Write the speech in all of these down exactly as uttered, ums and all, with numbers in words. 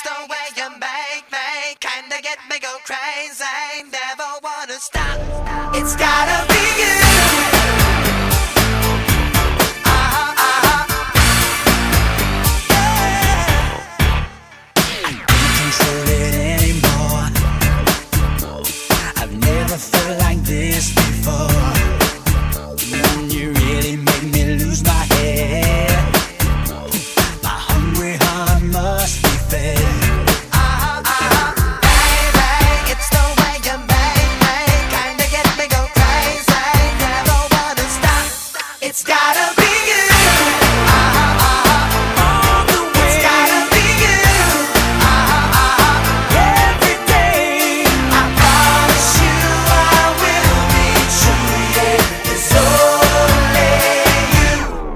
It's the way you make me kinda get me go crazy. Never wanna stop. It's gotta be you. Uh-huh, uh-huh. Yeah. I can't control it anymore. I've never felt like this before. When you really make me lose my head. My hungry heart must be fed. It's gotta be you. Uh-huh, uh-huh. All the way. It's gotta be you. Uh-huh, uh-huh. Every day. I promise you I will be true. Yeah, it's only you.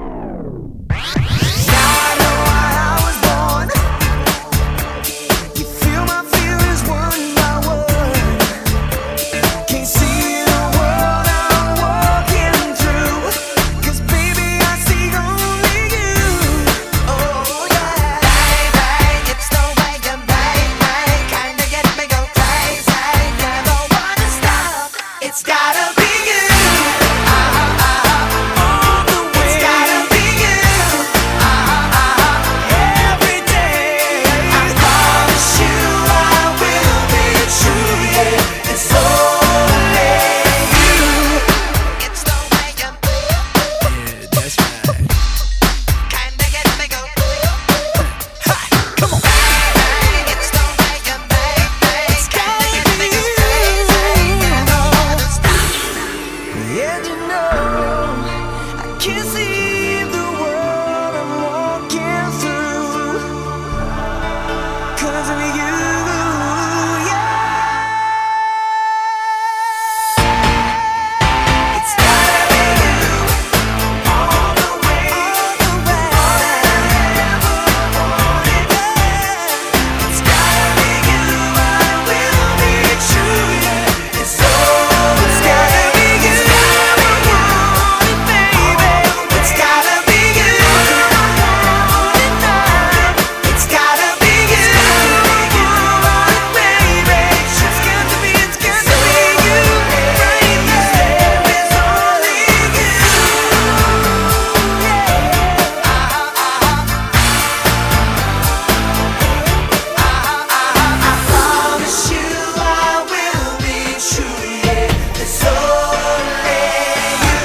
Now I know why I was born. You feel my feelings one by one. Can't see the world I'm walking through. It's gotta be you. Uh-huh, uh-huh. All the way. It's gotta be you. Uh-huh, uh-huh. Every day. I promise you I will be true. Yeah, it's only you. It's the way you move. Yeah, that's right. Kinda get me go. Ha, come on. It's the way you make me. It's kinda get me go crazy. Never wanna stop. And you know I can't see the world I'm walking through 'cause of you, yeah. It's gotta be you all the way, all the way. All I ever wanted, yeah. It's gotta be you. I will be true, yeah. It's all. It's gotta be you. It's gotta be you. It's gotta be you. Baby, it's got to be, it's got to be you. Right there is only you. I promise you I will be true. Yeah, it's only you.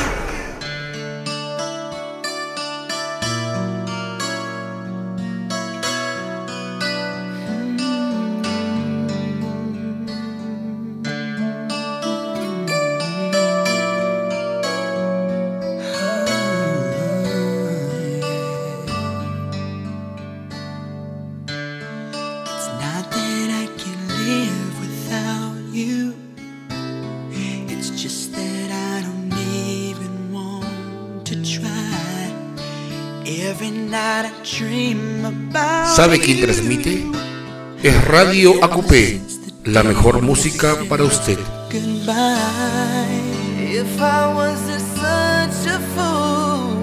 It's not that I can live without you. It's just that I don't even want to try. Every night I dream about ¿Sabe quién transmite? Es Radio A Q P, la mejor música para usted. goodbye. If I wasn't such a fool,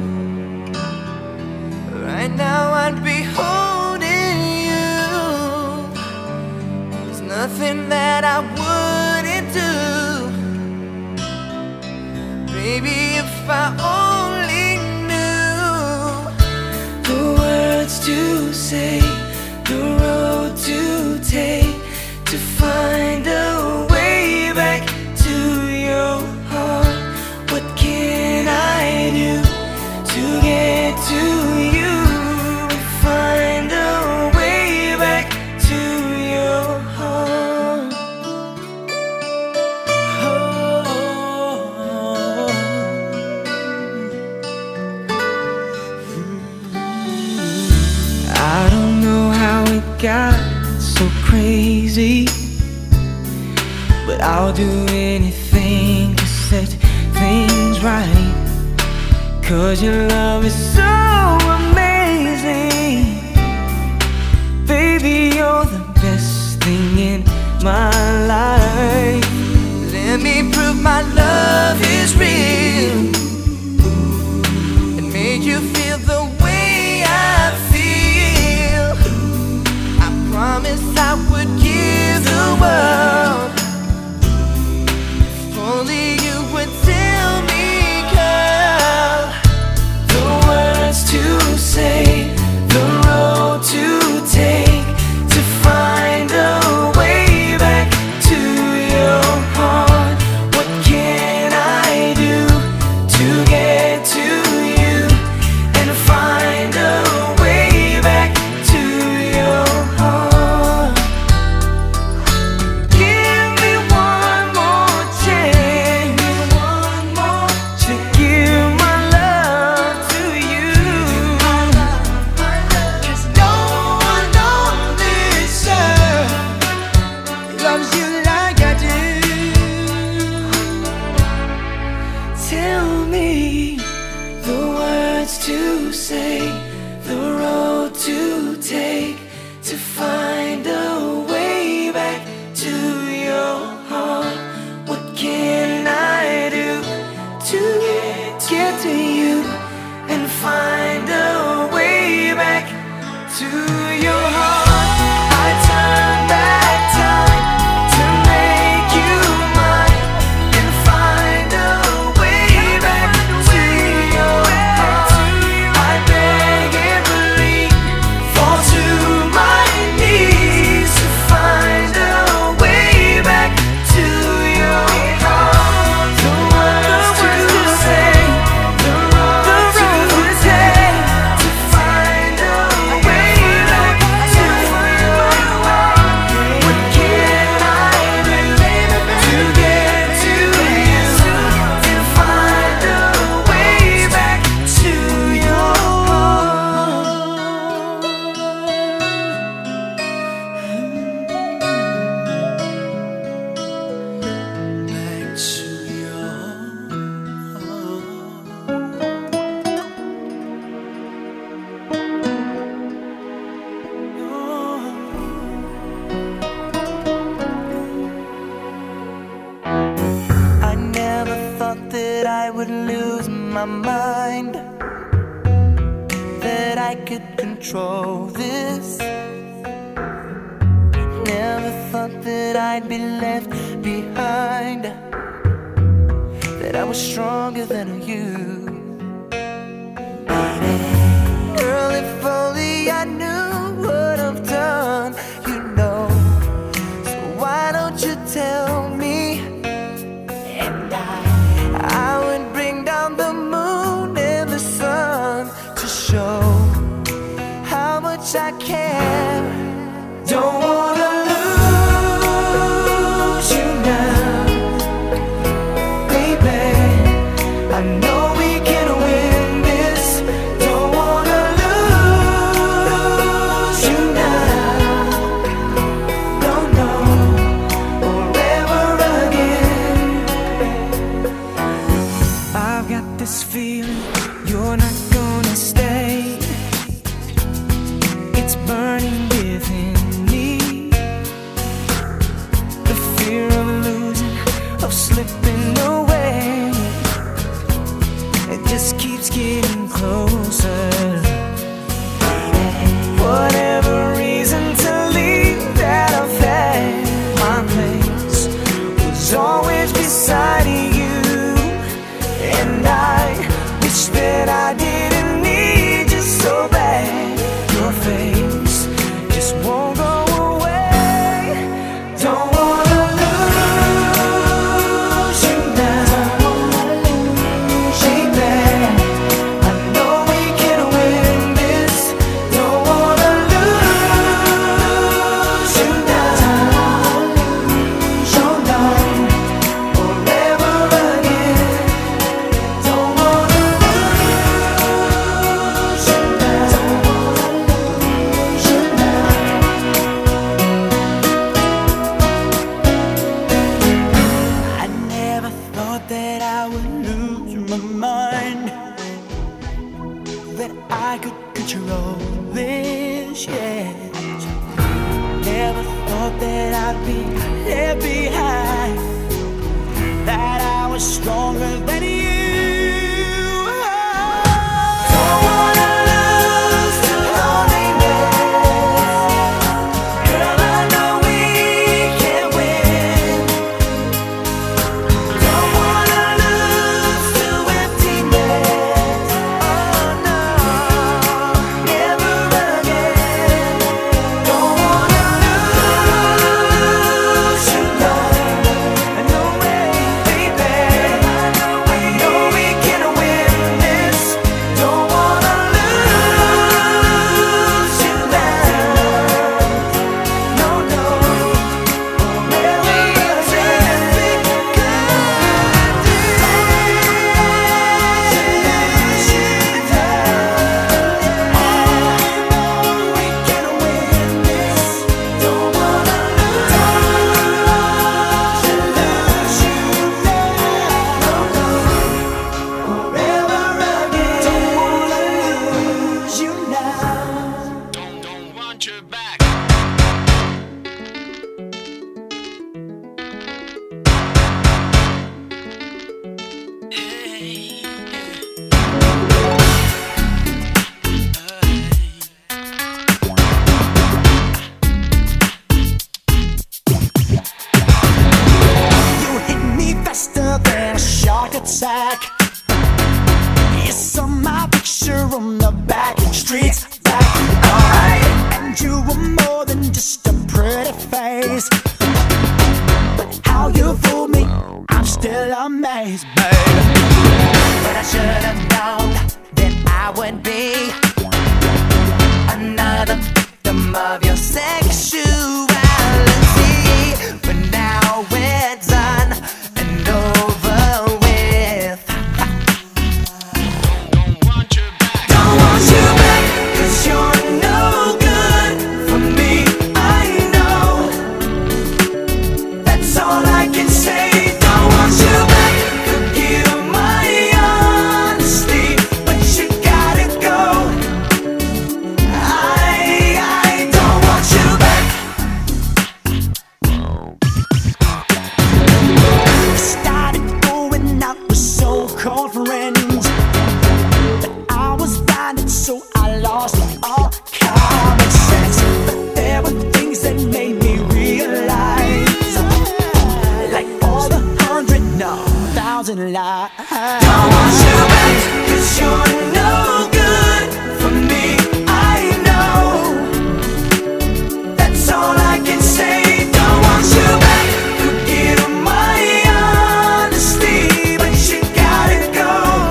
right now I'd be holding you. There's nothing that I wouldn't do. Baby, if I only knew the words to say, the road to take, to find a way back to your heart. What can I do to get to you? Find a way back to your heart. Oh. I don't know how it got so crazy, but I'll do anything to set things right. 'Cause your love is so amazing. Baby, you're the best thing in my life. Let me prove my love is real and make you feel the way I feel. I promise road to take to find a way back to your heart. What can I do to get to you and find a way back to your heart? Give me one more chance, one more to give my love to you. 'Cause no one on this earth loves you like I do. Tell me the words to say, the road to take to find a way back to your heart. What can I do to get to you and find a way back to your heart? I turn back time to make you mine and find a way back to your heart. I beg and believe, fall to my knees to find a way back to your heart. The words to say, the road to take to find a way back to your heart. What can I do to get to you and find a way back to your heart? Back to your I never thought that I would lose my mind, that I could control this. Never thought that I'd be left behind, that I was stronger than you. Girl, if only I knew what I've done, you know. So why don't you tell me? And I, I would bring down the moon and the sun to show how much I care. Don't wanna lose you now, baby. I know we can win this. Don't wanna lose you now, no, no, or ever again. I've got this feeling you're not gonna stay. It's burning within me. The fear of losing, of slipping away, it just keeps getting closer. Whatever reason to leave that I've had, my place was always beside you. And I wish that I didn't need you so bad. Your face just won't go away. Don't wanna lose you now, baby. I know we can win this. Don't wanna lose you now, no, no, or ever again. Don't wanna lose you now, lose you now. I never thought that I would lose my mind, that I could control this, yeah. Never thought that I'd be left behind, that I was stronger than you. Don't wanna lose to loneliness. Girl, I know we can win. Don't wanna lose to emptiness. Oh no, never again. eyes, babe. But I should have known that I would be another victim of your sexuality. But now we're done and over with. Don't want you back. Don't want you back, 'cause you're no good for me. I know. That's all I can say. Don't want you back. Forgive my honesty, but you gotta go. I, I don't want you back. Started going out with so-called friends, but I was blinded, so I lost all common sense. But there were things that made me realize, like all the hundred, no, thousand lies. Don't want you back, 'cause you're no good for me. I know. That's all I can say. Don't want you back. Forgive my honesty, but you gotta go.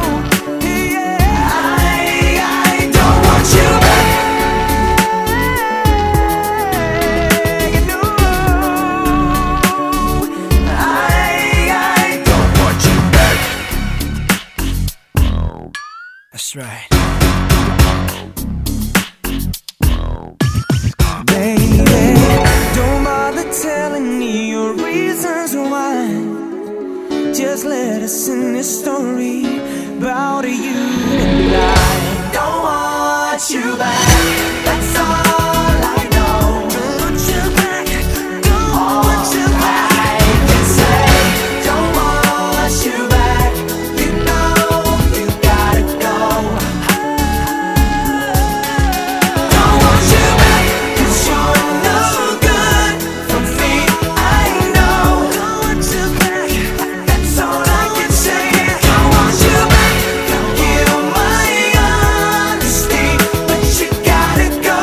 Yeah, I, I don't want you back. No, I, I don't want you back. That's right. Baby, don't bother telling me your reasons why. Just let us in this story about you and I. Don't want you back. That's all I know. Don't want you back. Don't want you back. I can say, don't want you back. You know you gotta go. Don't want you back, 'cause you're no good for me. I know. Don't want you back. That's all I can say. Don't want you back. Forgive my honesty, but you gotta go.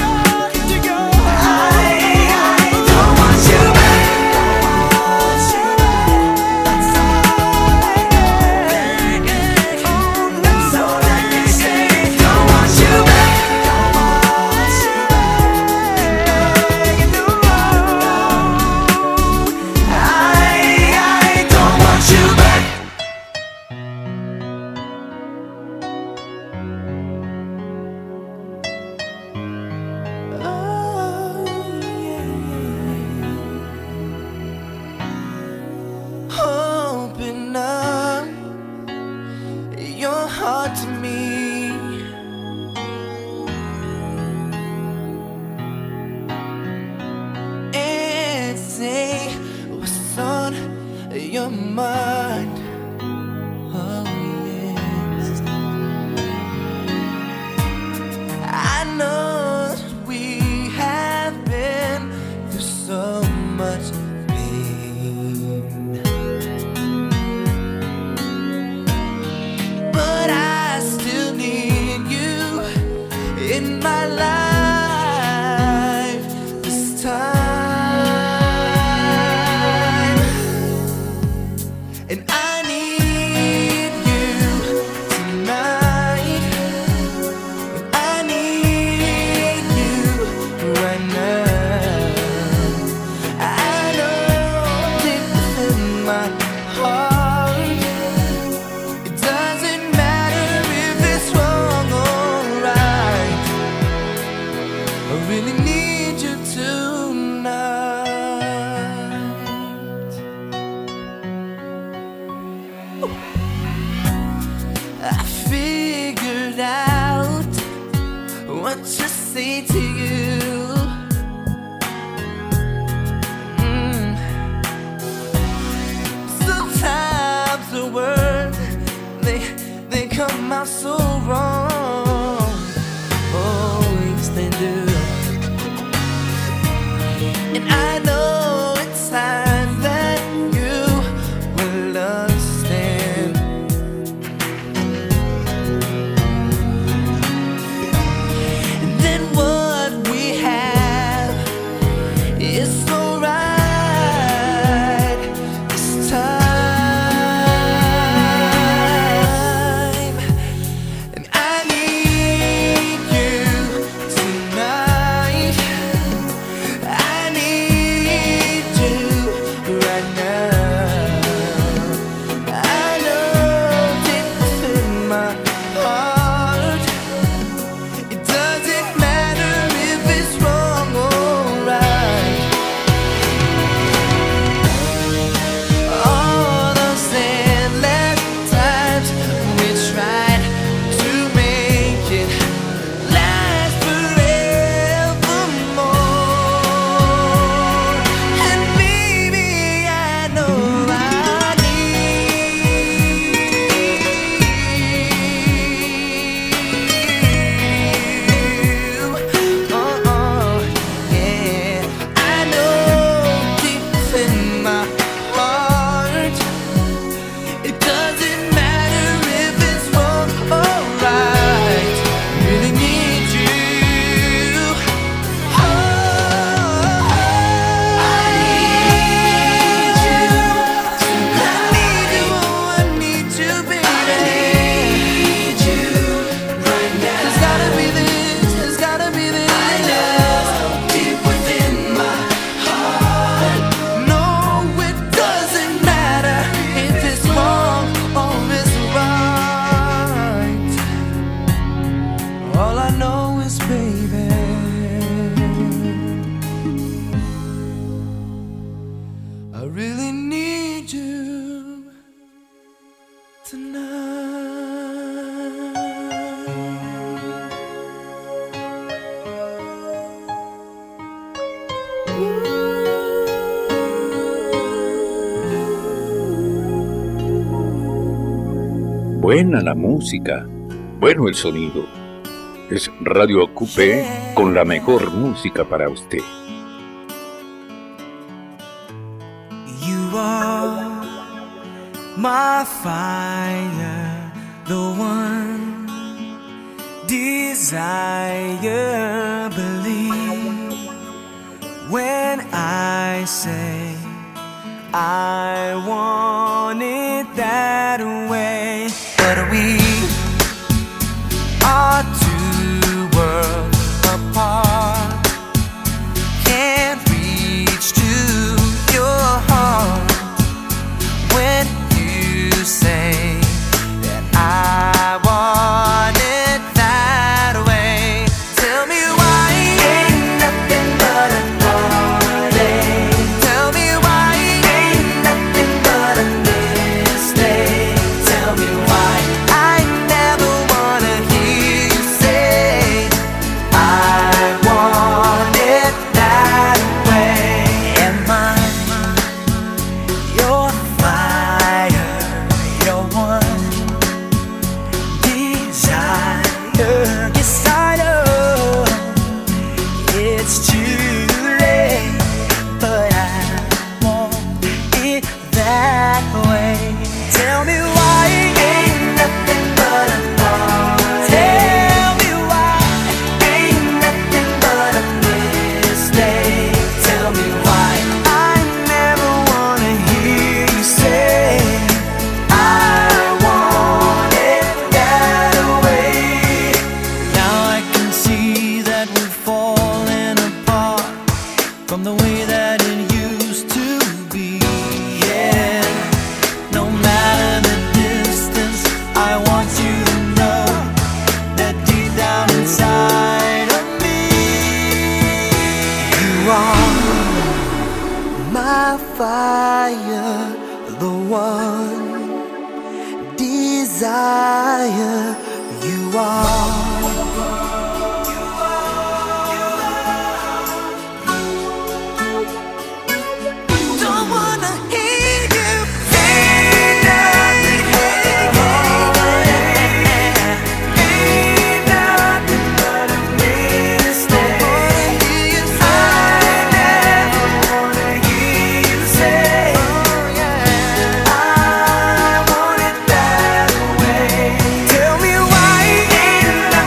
I, I don't want you back. Don't want you back. That's all I know. That's all I can say. Don't want you back. Don't want you back. No, I, I don't want you back. Oh, yeah. Open up your heart to me. And say what's on your mind. Oh, yes. I know that we have been through so much pain, but I still need you in my life this time. And I need you tonight. And I need you right now. I know deep within my heart, it doesn't matter if it's wrong or right. I really need you tonight. I figured out what to say to you. Mm. Sometimes the words, they they come out so wrong. Oh, yes they do. And I know it's time that you will understand. And then what we have is so right this time. Buena la música, bueno el sonido. Es Radio Acupé con la mejor música para usted. You are my fire, the one desire. Believe when I say I want it that way. But we are two worlds apart. Can't reach to your heart when you say that I want it that way. Tell me why ain't nothing but a heartache. Tell me why ain't nothing but a mistake. Tell me why I never wanna hear you say I want it that way. Am I your fire, your one desire? Yes, I know it's too late, but I want it that way. Tell me why ain't nothing but a thought. Tell me why ain't nothing but a mistake. Tell me why I never wanna hear you say I want it that way. Now I can see that we're falling apart from the way that it used to be. Yeah, no matter the distance, I want you to know that deep down inside of me, you are my fire, the one desire. You are. Don't wanna hear you say nothing. Ain't nothing but a mistake. I never wanna hear you say I want it that way. Tell me why ain't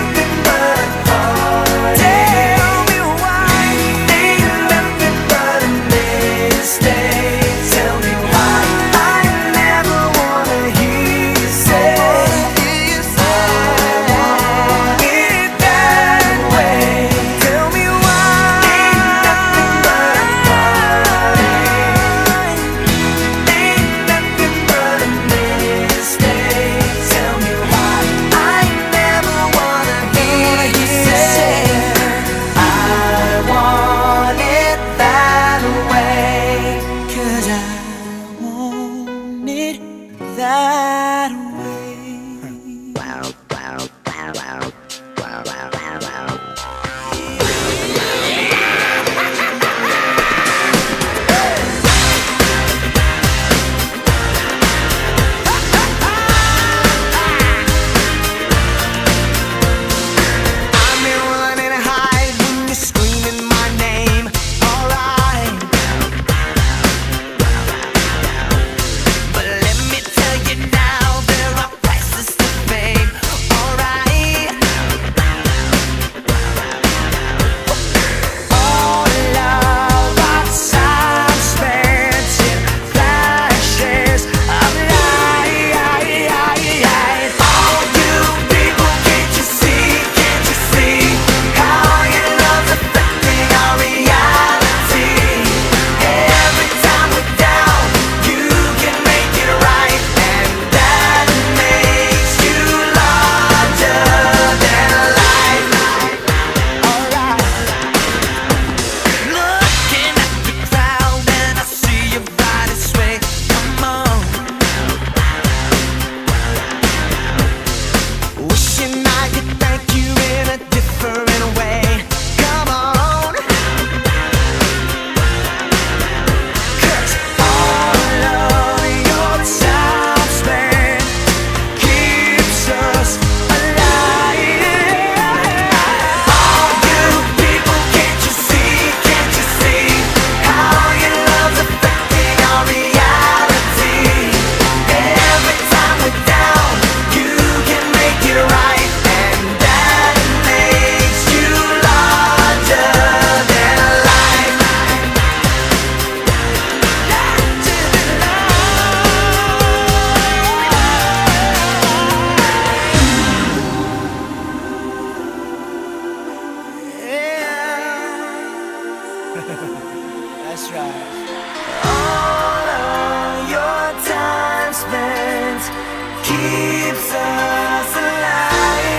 That's right. All of your time spent keeps us alive.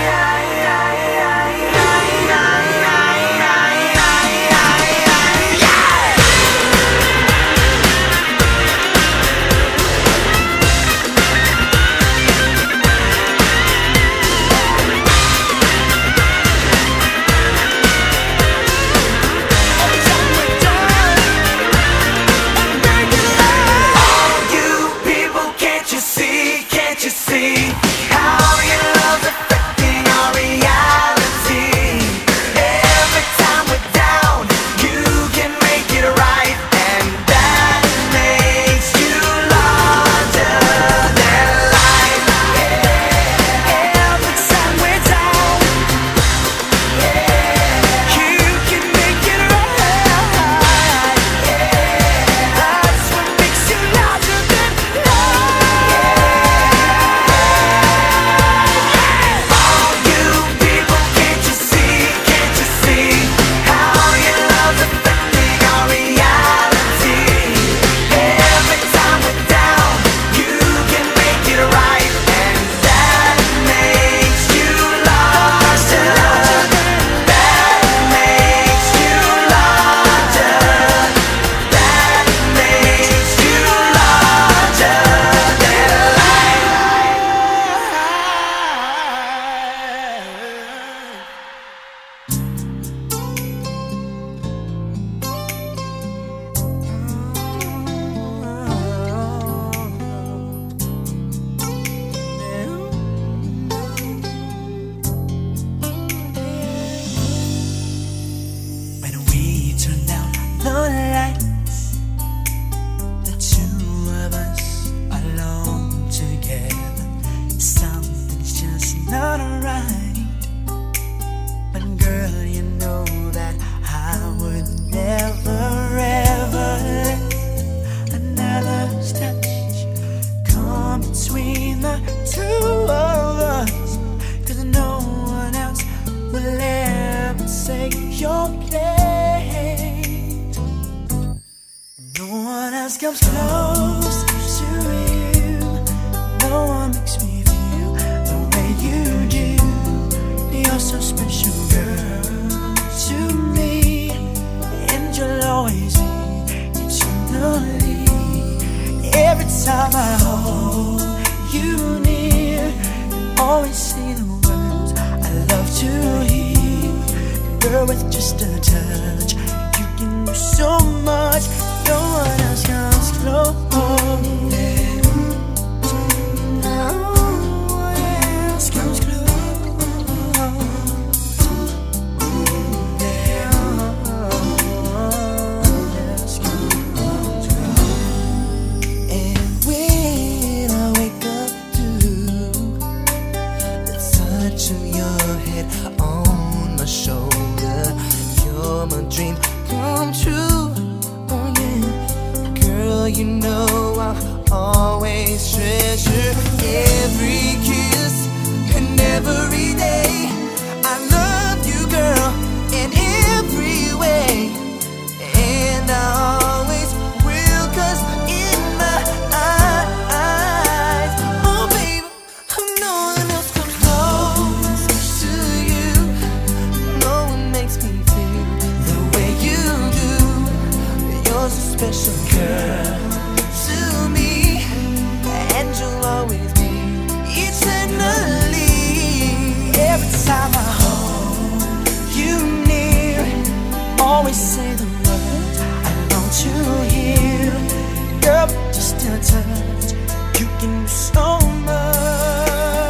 Comes close to you. No one makes me feel the way you do. You're so special, girl, to me, and you'll always be eternally. Every time I hold you near, you always say the words I love to hear. Girl, with just a touch, you can do so much. No one else comes close. No one else comes close. And when I wake up to the touch of your head on my shoulder, you're my dream come true. Girl, you know I'll always treasure every kiss and every day. I love you, girl, in every way, and I always will, 'cause in my eyes, oh baby, no one else comes close to you. No one makes me feel the way you do. You're so special, girl, to me, and you'll always be eternally. Every time I hold you near, always say the words I long to hear. Girl, just a touch, you can do so much.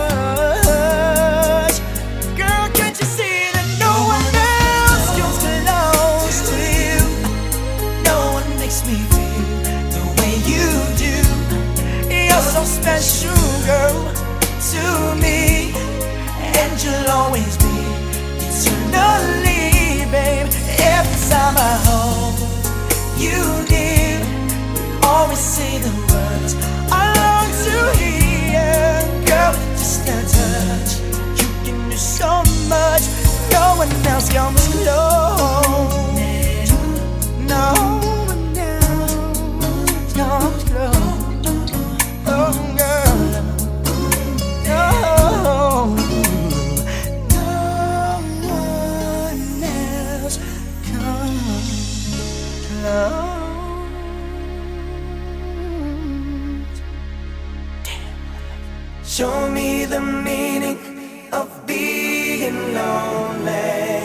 Girl, can't you see that no one else comes close to you? No one makes me feel the way you do. You're so special, girl, to me, and you'll always be eternally, babe. Every time I hold you near, you always say the words I long to hear. Girl, just a touch, you can do so much. No one else comes close. Show me the meaning of being lonely.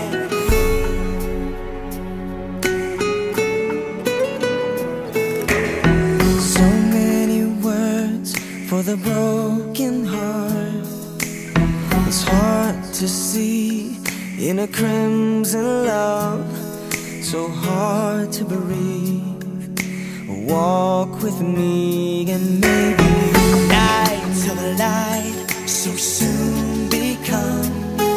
So many words for the broken heart. It's hard to see in a crimson love. So hard to breathe. Walk with me and maybe nights of light so soon become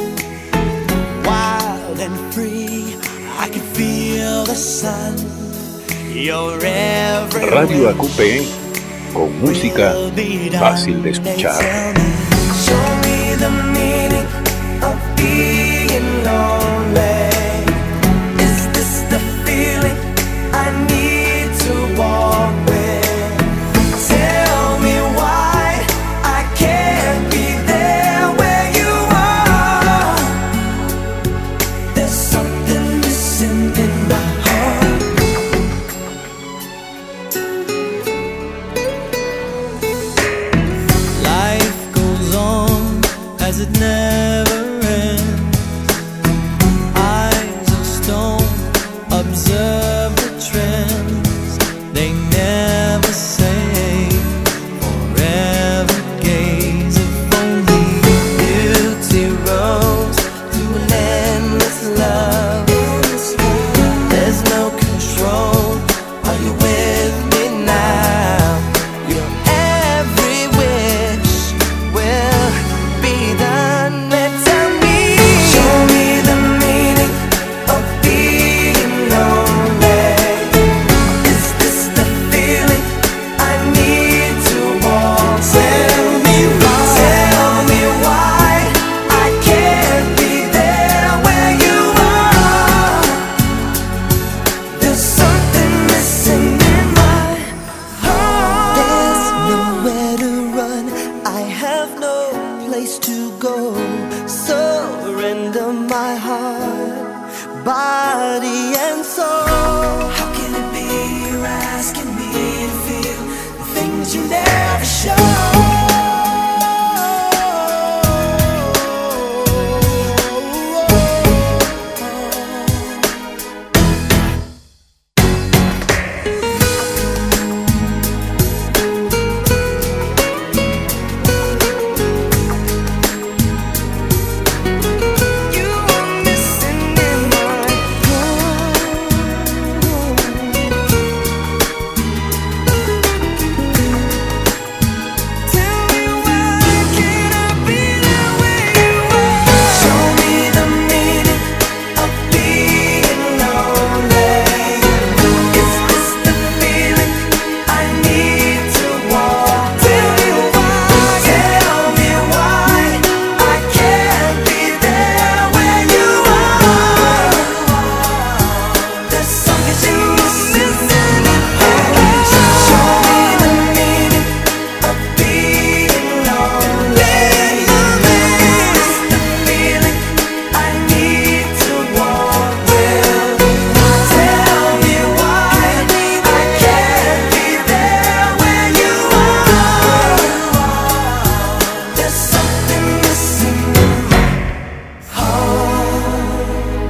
wild and free. I can feel the sun. Your every Radio A Q P con música fácil de escuchar. Show me the meaning of being lonely. Is this the feeling I need to walk with? Tell me why I can't be there where you are. There's something missing in my heart. Life goes on as it never ends. Eyes of stone observe the trends. They never say forever gaze. If only beauty rose to an endless love. There's no control. Are you with me now? Your every wish will be done. Tell me, show me the meaning of being lonely. Is this the feeling I need to walk? Tell me why, tell me why I can't be there where you are. There's something missing in my heart. There's nowhere to run. I have no place to go. Surrender my heart, body and soul. How can it be you're asking me to feel the things you never show? You are missing in my heart. Tell me why can't I be there where you are? Show me the meaning of being lonely. Is this the feeling I need to walk? Tell me why, tell me why I can't be there where you are. There's something missing in my heart. Show me the meaning of being lonely. Is this the feeling I need to walk with? Tell me why I can't be there where you are. There's something missing in my heart.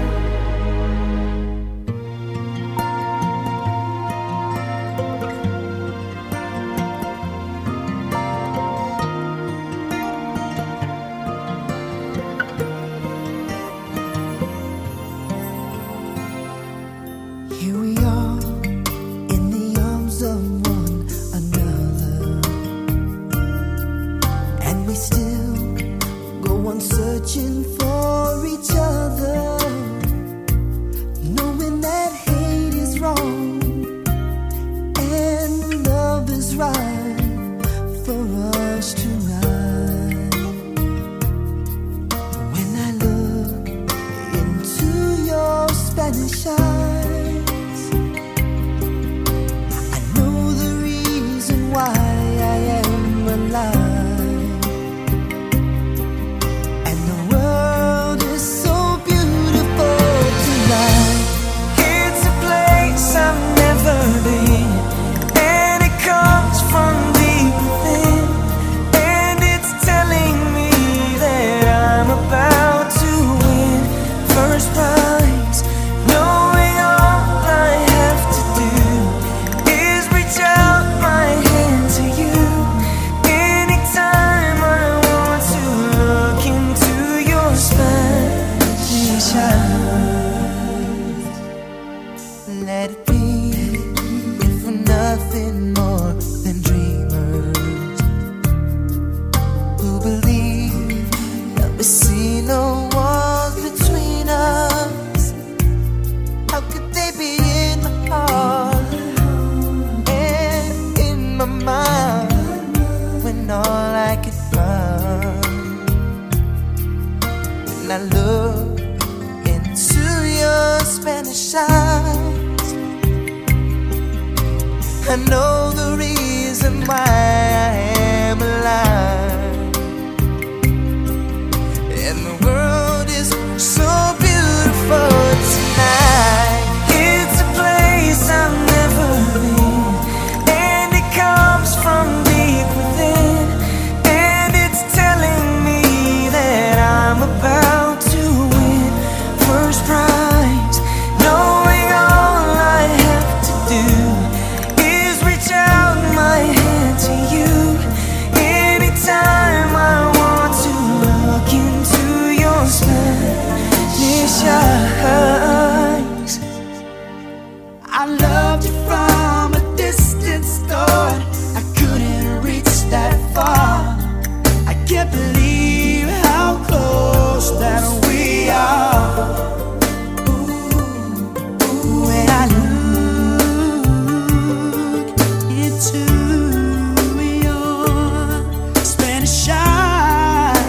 Here we are in the arms of one another, and we still go on searching for each other, knowing that hate is wrong and love is right for us tonight. When I look into your Spanish eyes, nothing more than dreamers who believe that we see no walls between us. How could they be in my heart and in my mind when all I could find when I look into your Spanish eyes, I know the reason why I am alive. And the world is so beautiful tonight. It's a place I've never been, and it comes from deep within, and it's telling me that I'm about to win first prize, knowing all I have to do is reach out my hand to you anytime I want to look into your Spanish eyes. I loved you from a distance, thought I couldn't reach that far. I can't believe how close that we are. Ooh, when I look into your Spanish eyes,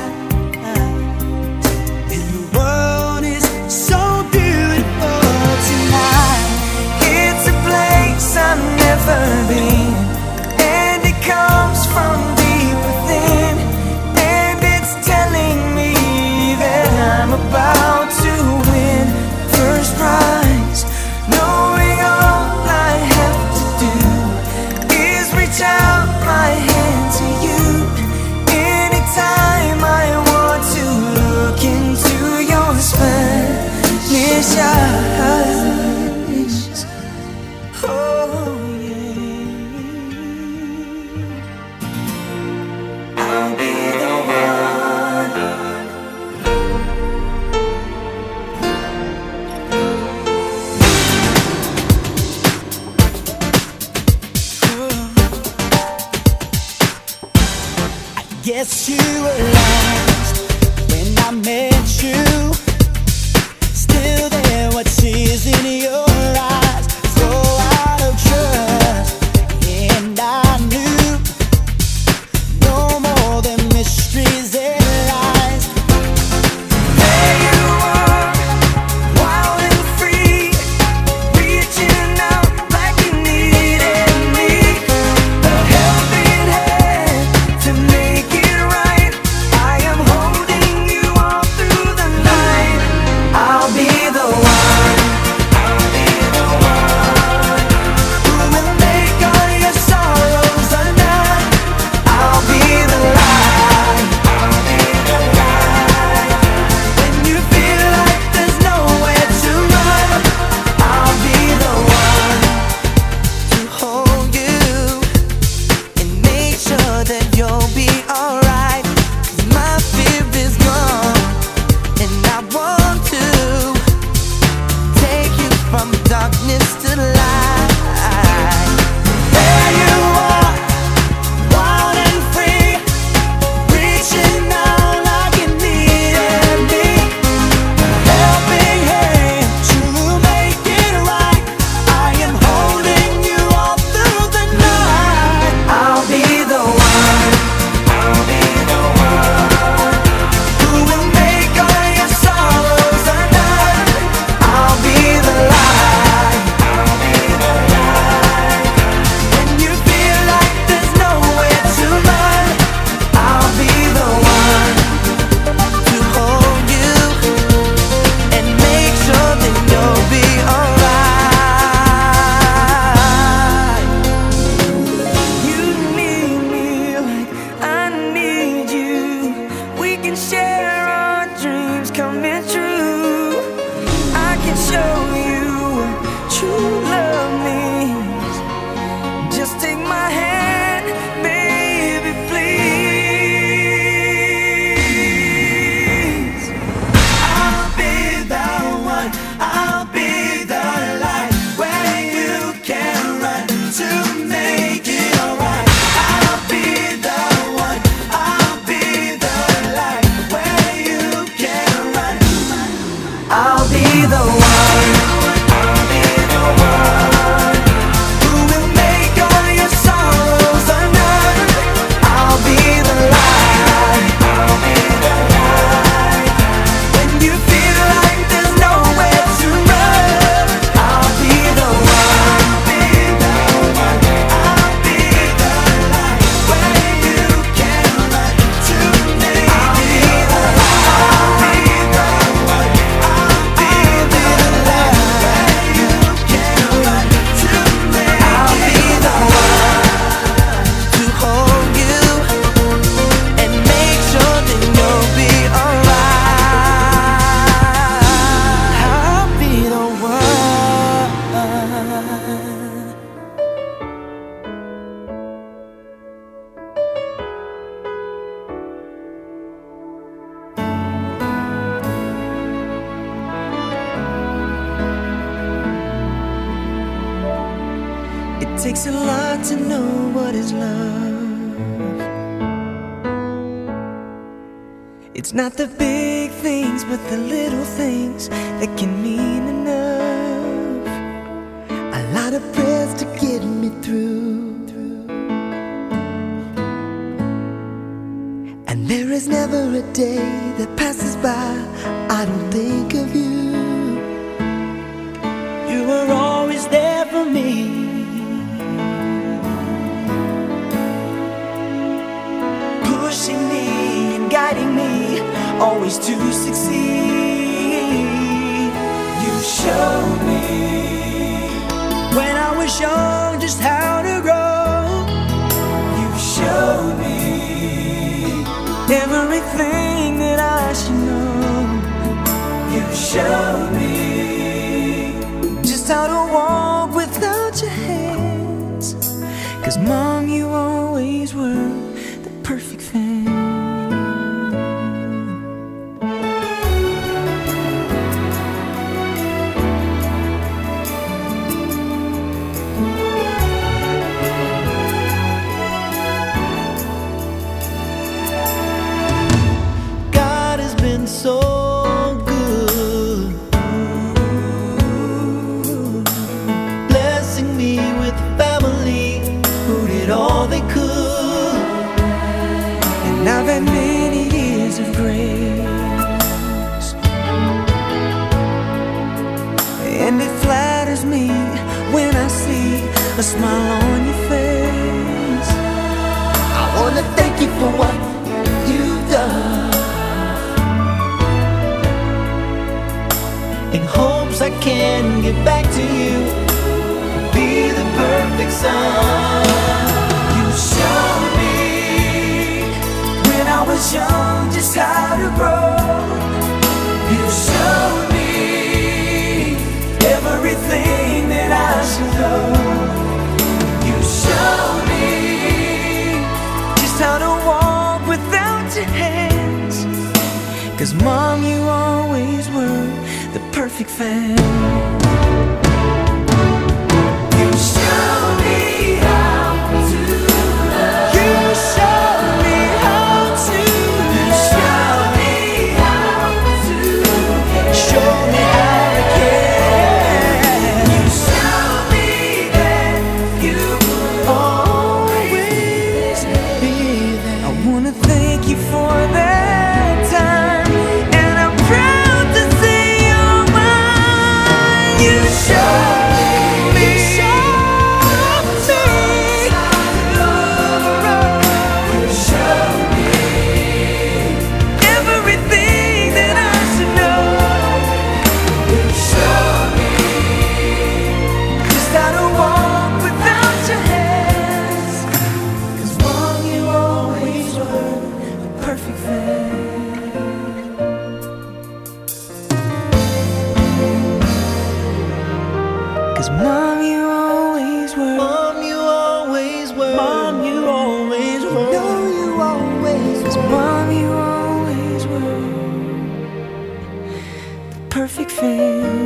and the world is so beautiful tonight. It's a place I've never been, and it comes from deep within, and it's telling me that I'm about to win first prize, knowing all I have to do is reach out my hand to you anytime I want to look into your Spanish eyes. Oh yeah, I'll be the one. I guess you were lost when I met you. Still there were tears in your eyes, so out of trust. And I knew no more than mysteries and lies. There you are, wild and free, reaching out like you needed me, a helping hand to make it right. I takes a lot to know what is love. It's not the big things, but the little things that can mean enough. A lot of prayers to get me through, and there is never a day that passes by I don't think of you. You were always there for me, pushing me and guiding me, always to succeed. You showed me when I was young just how to grow. You showed me everything that I should know. You showed me just how to walk without your hands. 'Cause Mom, you always were the perfect fan. So good, blessing me with a family who did all they could. And I've had many years of grace, and it flatters me when I see a smile on your face. I wanna thank you for what you've done, in hopes I can get back to you, be the perfect son. You showed me when I was young just how to grow. You showed me everything that I should know. You showed me just how to walk without your hands. 'Cause Mom, you always were the perfect fan. You showed me how to love. You showed me how to love. You showed me how to care. Show me how to care. You showed me that you will always be there. I wanna thank you for that time, and I'm proud to say you showed me, showed me, you showed me everything that I should know. You showed me just how to walk without your hands. 'Cause Mom, you always were the perfect fan. Mom, you always were. Mom, you always were. Mom, you always were. No, you always were. Mom, you always were the perfect fan.